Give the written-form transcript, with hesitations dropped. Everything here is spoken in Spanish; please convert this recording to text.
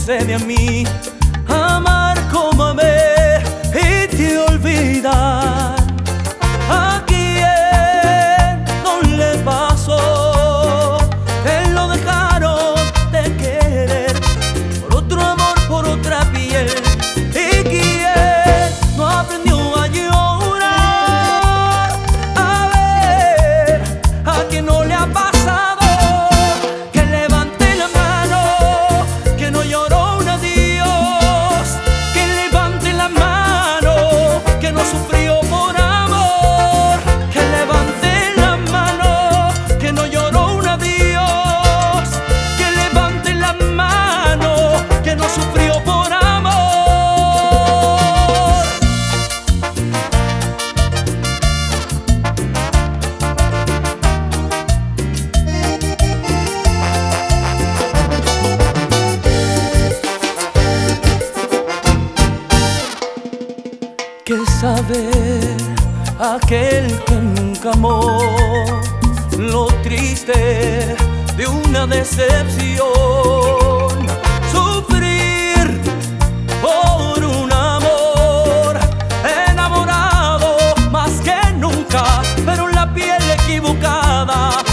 concede a mí amar como amé y te olvidar. ¿A quién no le pasó que lo dejaron de querer por otro amor, por otra piel? ¿Y quién no aprendió a llorar? A ver, ¿a quién no le ha pasado? Que levante la mano, que no lloró un adiós. Que levante la mano, que no sufrió por amor. Que levante la mano, que no lloró un adiós. Que levante la mano, que no sufrió por amor. Que saber aquel que nunca amó lo triste de una decepción. Sufrir por un amor, enamorado más que nunca, pero en la piel equivocada.